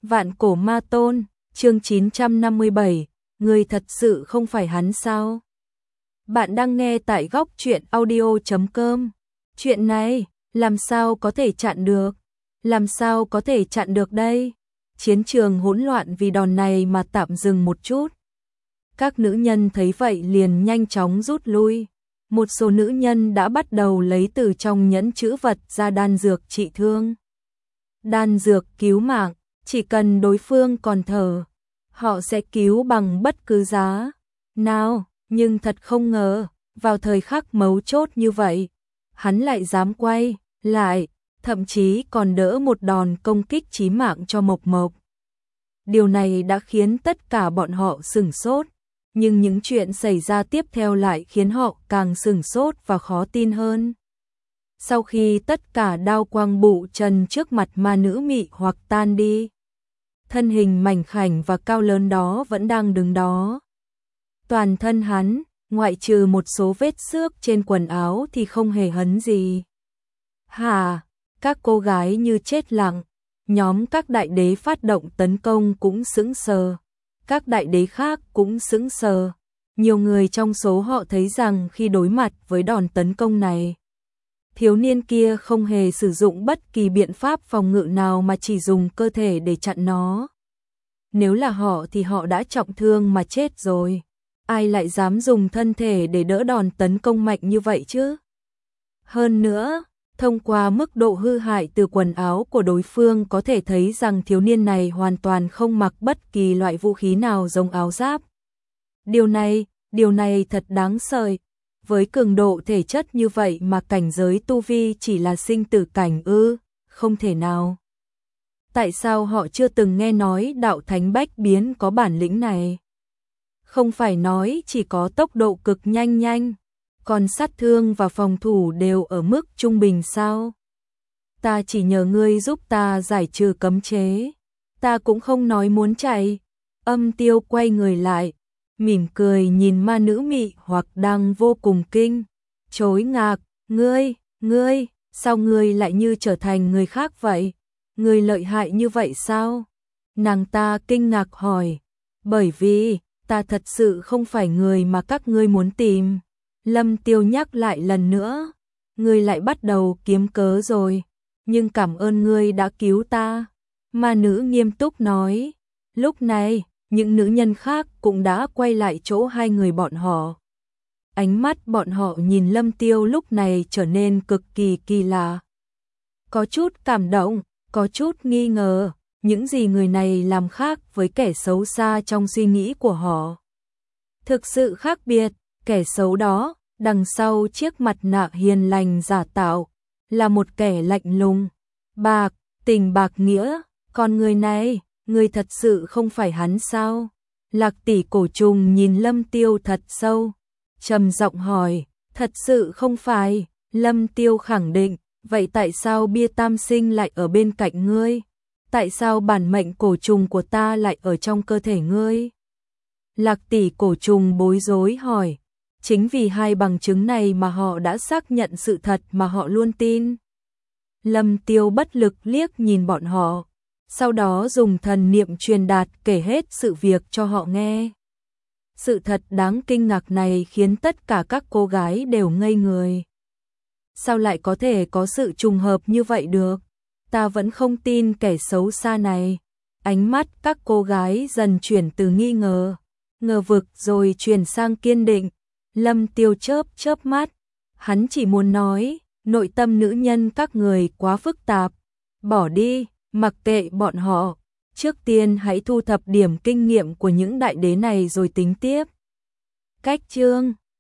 Vạn Cổ Ma Tôn, chương 957, người thật sự không phải hắn sao? Bạn đang nghe tại góc truyện audio.com. Chuyện này, làm sao có thể chặn được? Làm sao có thể chặn được đây? Chiến trường hỗn loạn vì đòn này mà tạm dừng một chút. Các nữ nhân thấy vậy liền nhanh chóng rút lui. Một số nữ nhân đã bắt đầu lấy từ trong nhẫn trữ vật ra đan dược trị thương. Đan dược cứu mạng, chỉ cần đối phương còn thở, họ sẽ cứu bằng bất cứ giá nào, nhưng thật không ngờ, vào thời khắc mấu chốt như vậy, hắn lại dám quay lại, thậm chí còn đỡ một đòn công kích chí mạng cho Mộc Mộc. Điều này đã khiến tất cả bọn họ sửng sốt, nhưng những chuyện xảy ra tiếp theo lại khiến họ càng sửng sốt và khó tin hơn. Sau khi tất cả đao quang bụ trần trước mặt ma nữ mị hoặc tan đi, thân hình mảnh khảnh và cao lớn đó vẫn đang đứng đó. Toàn thân hắn, ngoại trừ một số vết xước trên quần áo thì không hề hấn gì. Hả, các cô gái như chết lặng, nhóm các đại đế phát động tấn công cũng sững sờ. Các đại đế khác cũng sững sờ. Nhiều người trong số họ thấy rằng khi đối mặt với đòn tấn công này, thiếu niên kia không hề sử dụng bất kỳ biện pháp phòng ngự nào mà chỉ dùng cơ thể để chặn nó. Nếu là họ thì họ đã trọng thương mà chết rồi. Ai lại dám dùng thân thể để đỡ đòn tấn công mạnh như vậy chứ? Hơn nữa, thông qua mức độ hư hại từ quần áo của đối phương có thể thấy rằng thiếu niên này hoàn toàn không mặc bất kỳ loại vũ khí nào giống áo giáp. Điều này thật đáng sợ. Với cường độ thể chất như vậy mà cảnh giới tu vi chỉ là sinh tử cảnh ư? Không thể nào. Tại sao họ chưa từng nghe nói đạo thánh bách biến có bản lĩnh này? Không phải nói chỉ có tốc độ cực nhanh, còn sát thương và phòng thủ đều ở mức trung bình sao? Ta chỉ nhờ ngươi giúp ta giải trừ cấm chế. Ta cũng không nói muốn chạy. Âm Tiêu quay người lại, mỉm cười nhìn ma nữ mị hoặc đang vô cùng kinh chối ngạc. Ngươi, sao ngươi lại như trở thành người khác vậy? Ngươi lợi hại như vậy sao? Nàng ta kinh ngạc hỏi. Bởi vì, ta thật sự không phải người mà các ngươi muốn tìm. Lâm Tiêu nhắc lại lần nữa. Ngươi lại bắt đầu kiếm cớ rồi. Nhưng cảm ơn ngươi đã cứu ta. Ma nữ nghiêm túc nói. Lúc này, những nữ nhân khác cũng đã quay lại chỗ hai người bọn họ. Ánh mắt bọn họ nhìn Lâm Tiêu lúc này trở nên cực kỳ kỳ lạ. Có chút cảm động, có chút nghi ngờ, những gì người này làm khác với kẻ xấu xa trong suy nghĩ của họ. Thực sự khác biệt, kẻ xấu đó, đằng sau chiếc mặt nạ hiền lành giả tạo, là một kẻ lạnh lùng, tình bạc nghĩa, còn người này, người thật sự không phải hắn sao? Lạc tỷ cổ trùng nhìn Lâm Tiêu thật sâu, trầm giọng hỏi, thật sự không phải? Lâm Tiêu khẳng định, vậy tại sao bia tam sinh lại ở bên cạnh ngươi? Tại sao bản mệnh cổ trùng của ta lại ở trong cơ thể ngươi? Lạc tỷ cổ trùng bối rối hỏi, chính vì hai bằng chứng này mà họ đã xác nhận sự thật mà họ luôn tin. Lâm Tiêu bất lực liếc nhìn bọn họ, sau đó dùng thần niệm truyền đạt kể hết sự việc cho họ nghe. Sự thật đáng kinh ngạc này khiến tất cả các cô gái đều ngây người. Sao lại có thể có sự trùng hợp như vậy được? Ta vẫn không tin kẻ xấu xa này. Ánh mắt các cô gái dần chuyển từ nghi ngờ, ngờ vực rồi chuyển sang kiên định. Lâm Tiêu chớp mắt. Hắn chỉ muốn nói, nội tâm nữ nhân các người quá phức tạp. Bỏ đi, mặc kệ bọn họ. Trước tiên hãy thu thập điểm kinh nghiệm của những đại đế này rồi tính tiếp. Cách chương